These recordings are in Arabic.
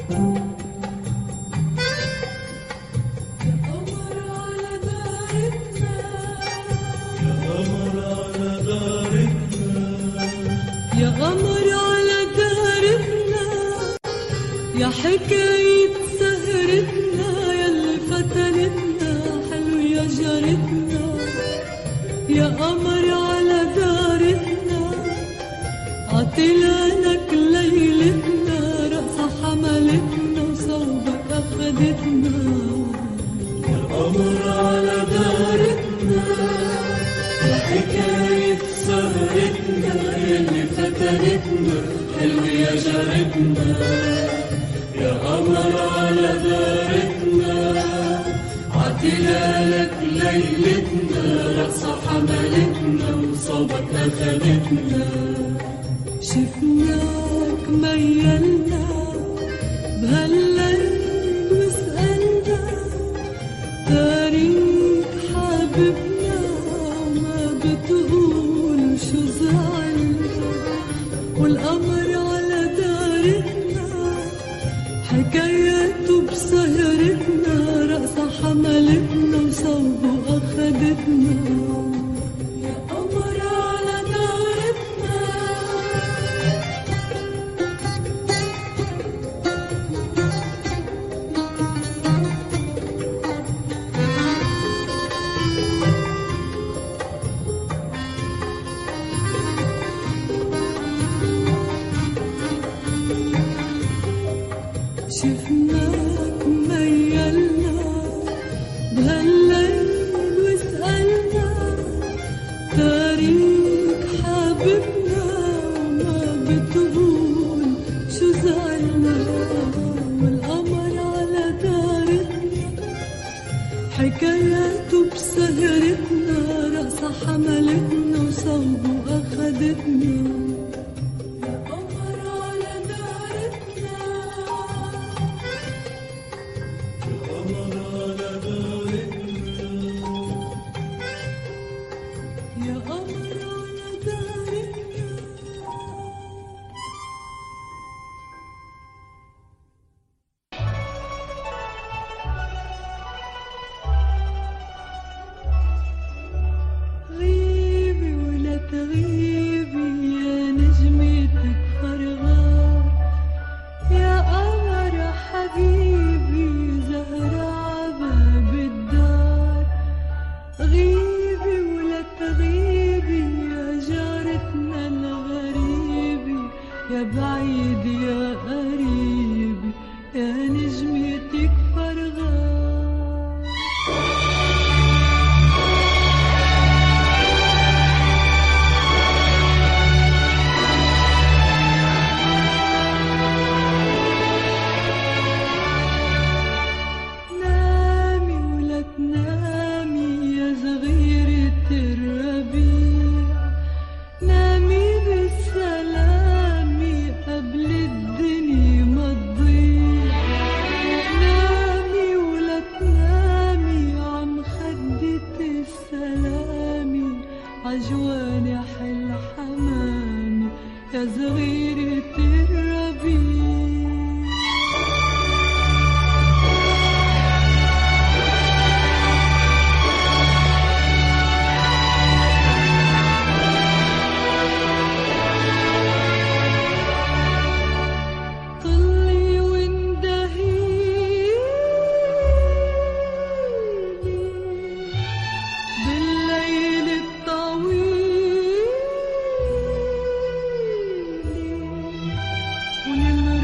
يا قمر على دارتنا، يا حكاية سهرتنا، ياللي فتنتنا حلو يا جارتنا. يا قمر على دارتنا، عطلانك ليلتنا، رقصة حملتنا وصوبك أخدتنا. يا قمر على دارتنا، يا حكاية سهرتنا، ياللي فتنتنا حلو يا جارتنا. يا قمر على دارتنا، عطلالك ليلتنا، رقصة حملتنا وصوبك أخدتنا. شفناك ميلنا بهالليل وسألنا، تاريخ حبيبنا وما بتقول شو زعلنا. والقمر على دارتنا، حكاياته بسهرتنا، رقصة حملتنا وصوبه أخدتنا. يا قمر على دارتنا، شفناك ميلنا بهالليل وسألنا، تاريخ حبيبنا وما بتقول شو زعلنا. والقمر على دارتنا، حكاياته بسهرتنا، رقصة حملتنا وصوبه أخدتنا. يا قمر على دارتنا، قمر على دارتنا، يا قمر على دارتنا. غيبي ولا تغيبي يا نجمتك فرغان، يا قمر حبيبي زهرة عباب الدار. غيبي ولا تغيبي يا جارتنا الغريبة، يا بعيد يا قريبي يا نجمتك فرغان. نامي ولا تنامي يا صغيرة الربيع، نامي بالسلام قبل الدنيا ما تضيع. نامي ولا تنامي عم خدة السلام، عجواني حل حمامي يا صغيرة الربيع. طلي واندهيلي بالليل الطويل، ونمر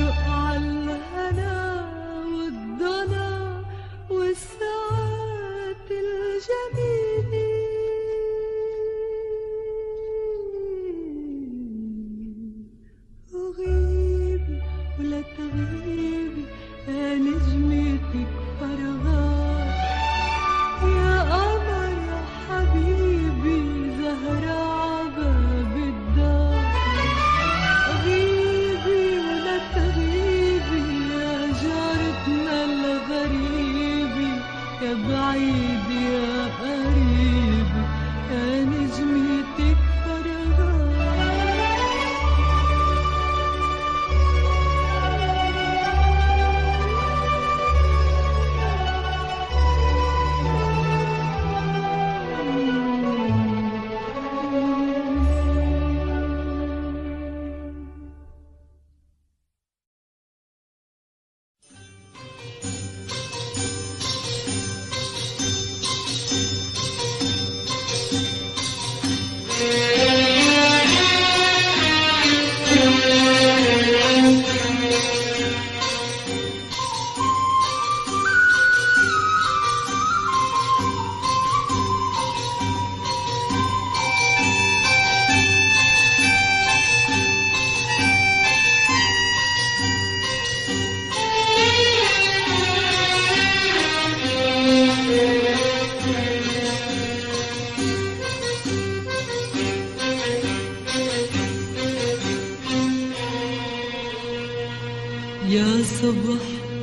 يا صبح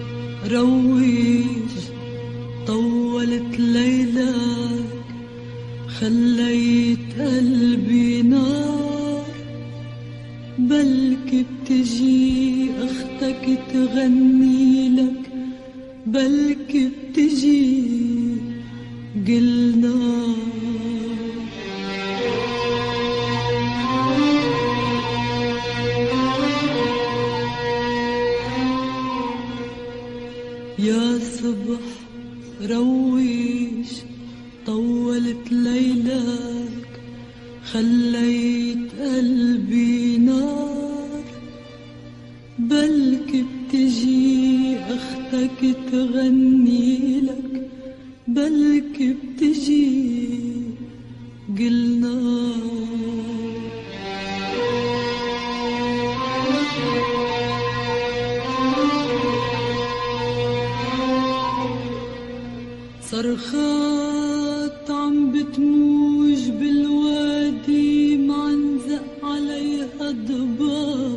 روج طولت ليلك، خليت قلبي نار. بلكي بتجي اختك تغني لك، بلكي بتجي قلنا. يا صبح روج طولت ليلك، خليت قلبي نار. بلكي بتجي اختك تغني لك، بلكي بتجي قلنا. صرخات عم بتموج بالوادي، معنزق عليها ضباب.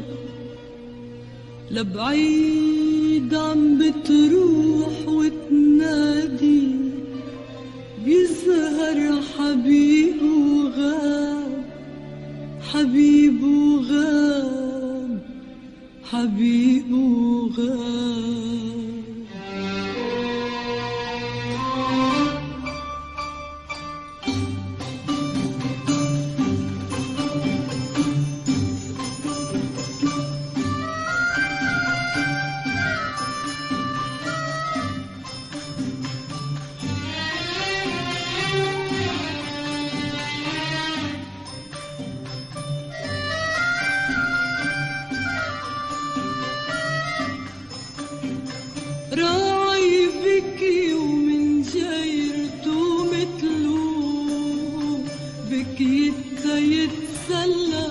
لبعيد عم بتروح وتنادي، بيظهر حبيب وغاب، حبيب وغاب، حبيب وغاب. راعي بكي ومن جيرته متلو، بكي يتسلى.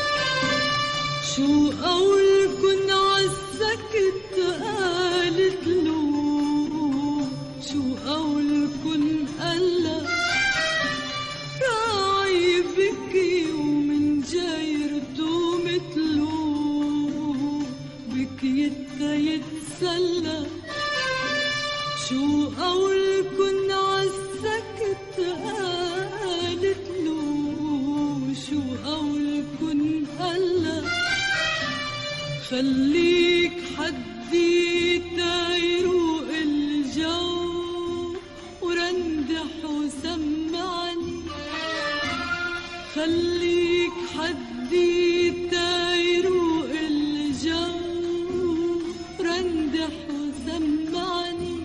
شو قولكن عالسكت قالت له، شو قولكن قالا. راعي بكي ومن جيرته متلو، بكي يتسلى. شو قولكن عالسكت قالت له، شو قولكن قالا. خليك حدي تيروق الجو، ورندح وسمعني. خليك حدي تيروق الجو، رندح وسمعني.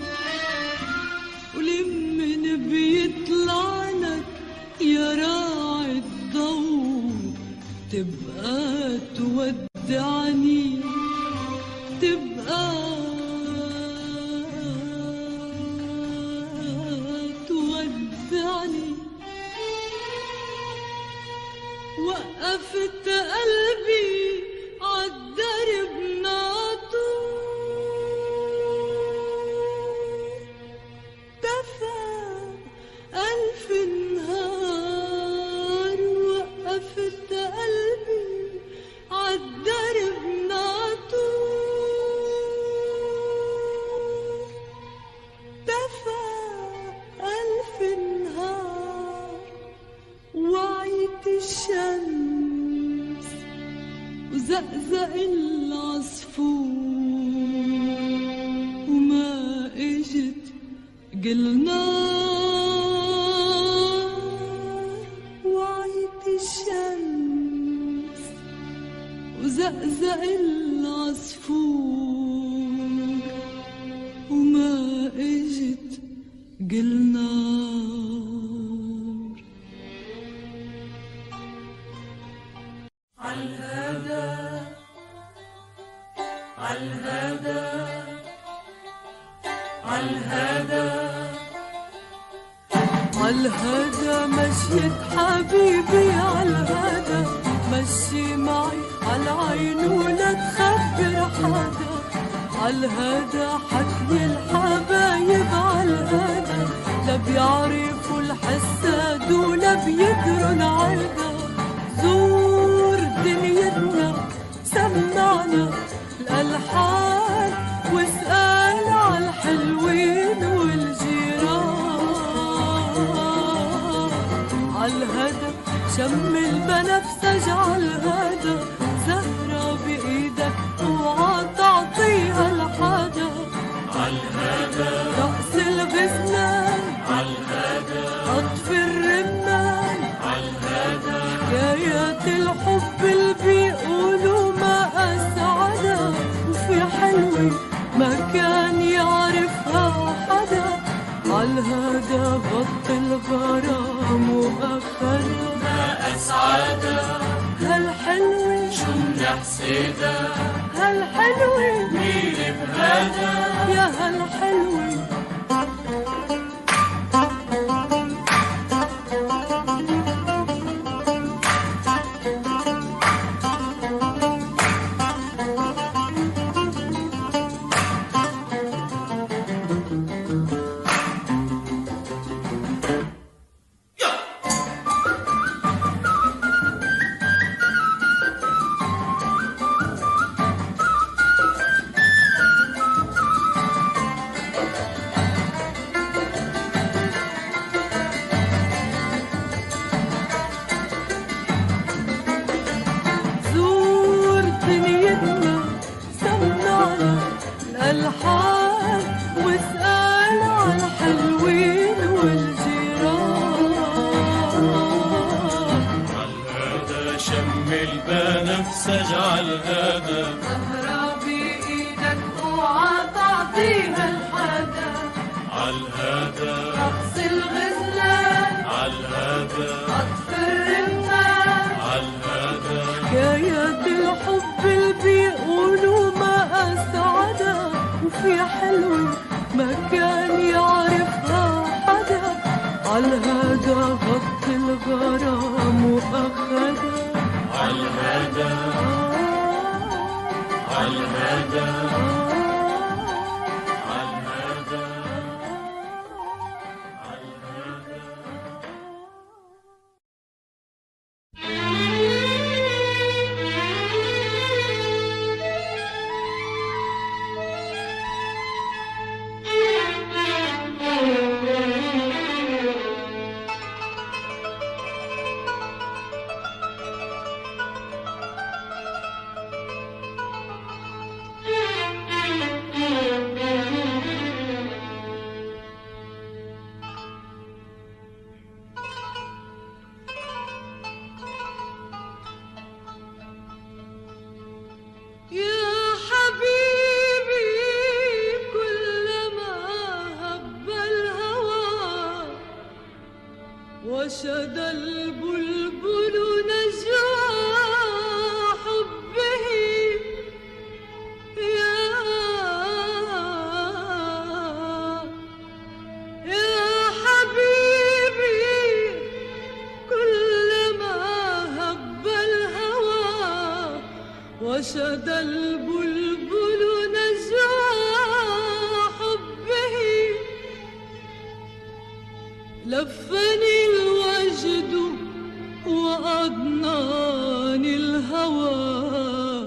ولمن بيطلع لك يا راعي الضو، تبقى تودعني، تبقى تودعني. وقفت قلبي عالدرب ناطور، دفى ألف نهار. وقفت قلبي عالدرب ناطور، دفى ألف نهار. وعيت الشمس وزقزق العصفور، وما اجت قلنا. وعيت الشمس وزقزق العصفور، وما اجت قلنا. عالهدى مشيت حبيبي، عالهدى مشي معي عالعين ولا تخبر حدا. عالهدى حكي الحبايب، عالهدى لا بيعرفوا الحساد ولا بيدروا العدا. زور دنيتنا سمعنا الألحان هالحلوة ما كان يعرفها حدا، عالهدى غط الغرام وأخدها. ما أسعدها هالحلوة شو منحسدها، هالحلوة مين بهذا يا هالحلوة. زور دنيتنا سمعنا الألحان واسأل عالحلوين والجيران. عالهذا شم البنفسج عالهذا، سهرة بإيدك اوعى تعطيها لحدا، عالهذا رقص الغزلان عالهذا عطف الرمان، عالهذا حكايات الحب اللي بيقولوا ما أسعدها، وفي حلوة ما كان يعرفها حدا، عالهدى غط الغرام وأخدها. عالهذا عالهذا عالهذا عالهذا. يا حبيبي كلما هب الهوى وشد البلبل نجوى حبه، يا حبيبي كلما هب الهوى وشد البلبل نجوى حبه، لفني الوجد وأضناني الهوى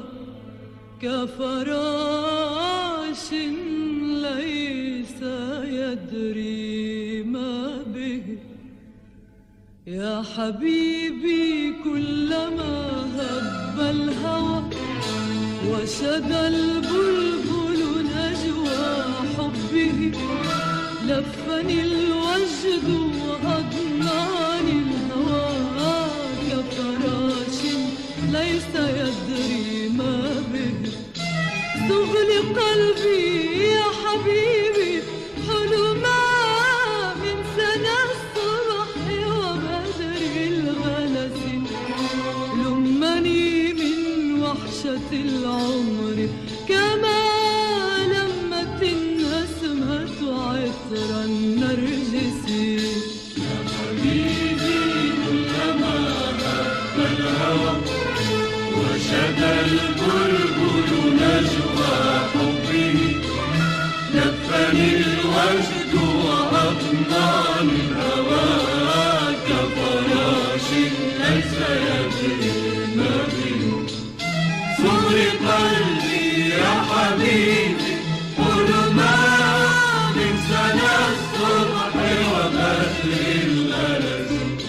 كفراش ليس يدري ما به. يا حبيبي كلما هب الهوى وشد البلبل نجوى حبه، لفني الوجد وأضناني الهوى كفراش ليس يدري ما به. دغلي قلبي يا حبيبي حلما من سنة الصبح وبدر الغلس، لمني من وحشة العمر كما لمت النسمة عطر النرجس. يا حبيبي كلما هب الهوى وشد البلبل نجوى حبه، لفني الوجد وأضناني الهوى كفراش ليس يدري ما به. صغر قلبي يا حبيبي حلما من سنة الصبح وبدر الغلس،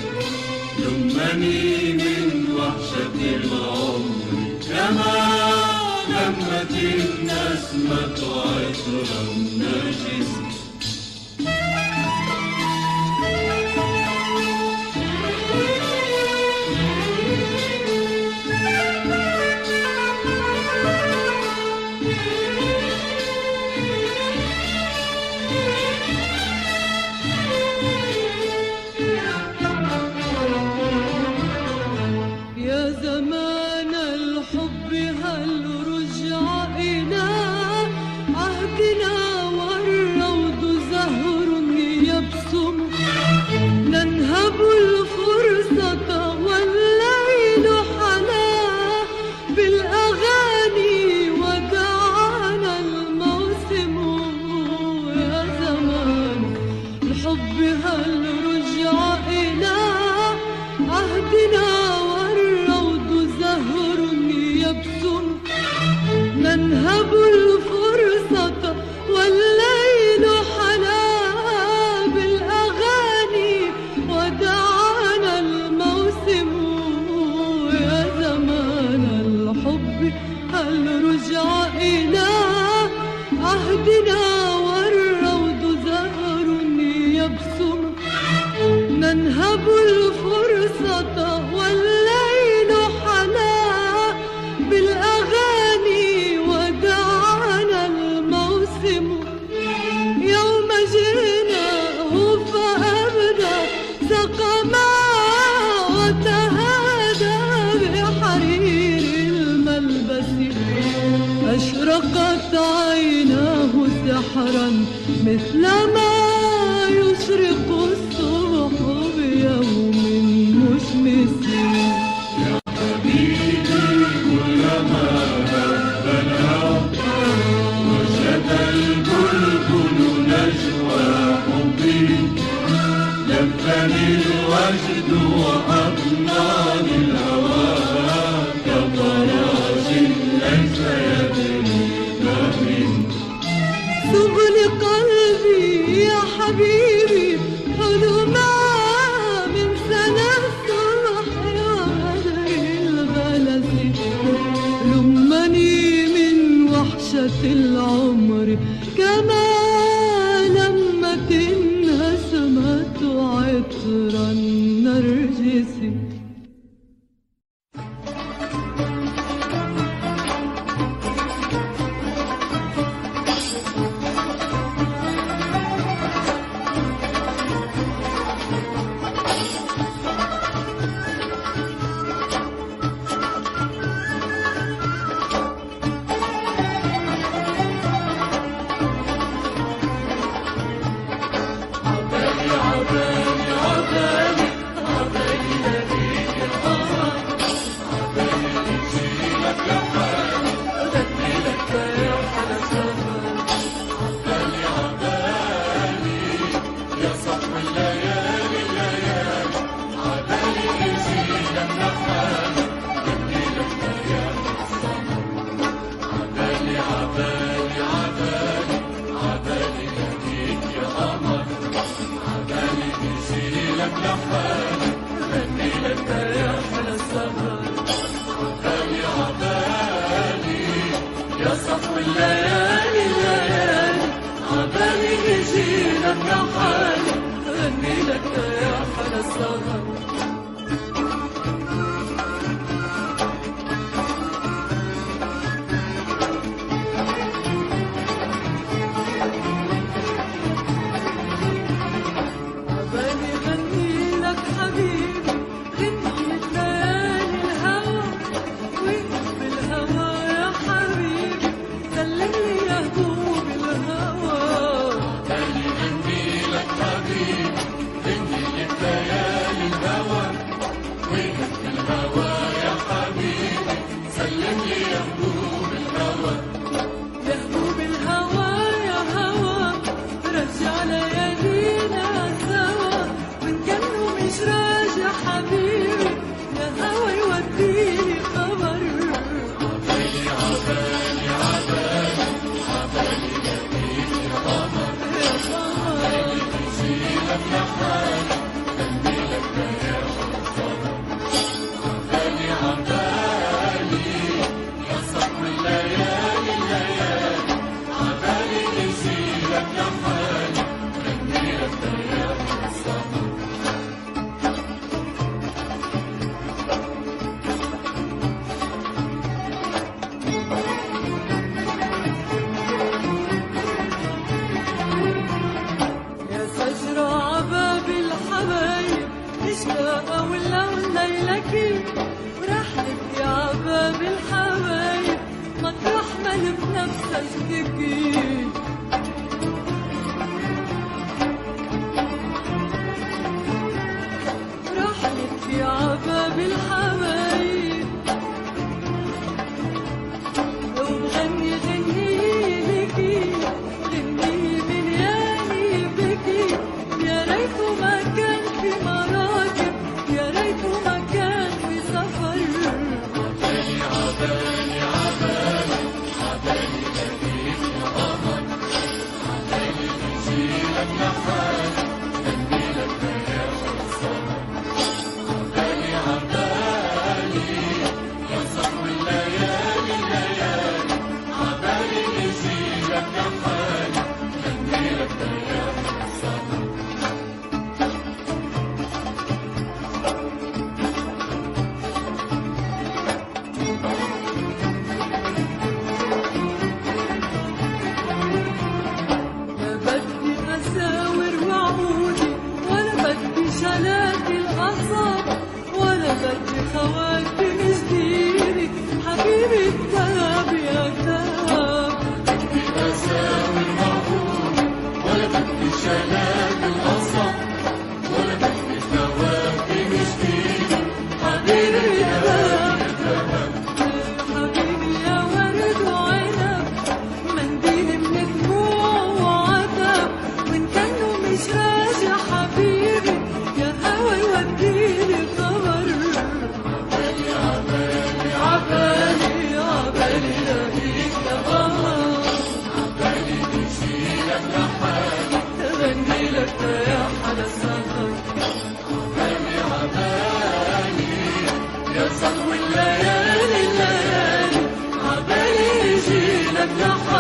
لمني من وحشة العمر كما لمت النسمة عطر النرجس. رجع إلى عهدنا والروض زهر يبسم ننهب الفرصة والليل حلا بالأغاني ودعنا الموسم يوم جئناه فأبدى سقما وتهادى بحرير الملبس أشرقت عيناه سحرا مثلما يشرق الصبح بيوم مشمس يا حبيبي كلما هب الهوى وشد البلبل نجوى حبي لفني الوجد وأضناني الهوى كفراش ليس يدري من سبل قلبي يا حبيبي حلما من سنة الصبح وغدر الغلس لمني من وحشة العمر كما لمت النسمة عطر النرجس شلال الأصح ولا تحت الثواب مشتيق حبيبي يا حبيبي يا ورد وعنب منديل من دموع وعتب وإن كانوا مش راجع حبيبي يا هوا يوديلي خبر عبالي عبالي عبالي عبالي لاقيك يا قمر عبالي بشيلك لحالي تغني لك رايح على السفر عبالي عبالي يا صحو الليالي الليالي عبالي يجيلك لحالي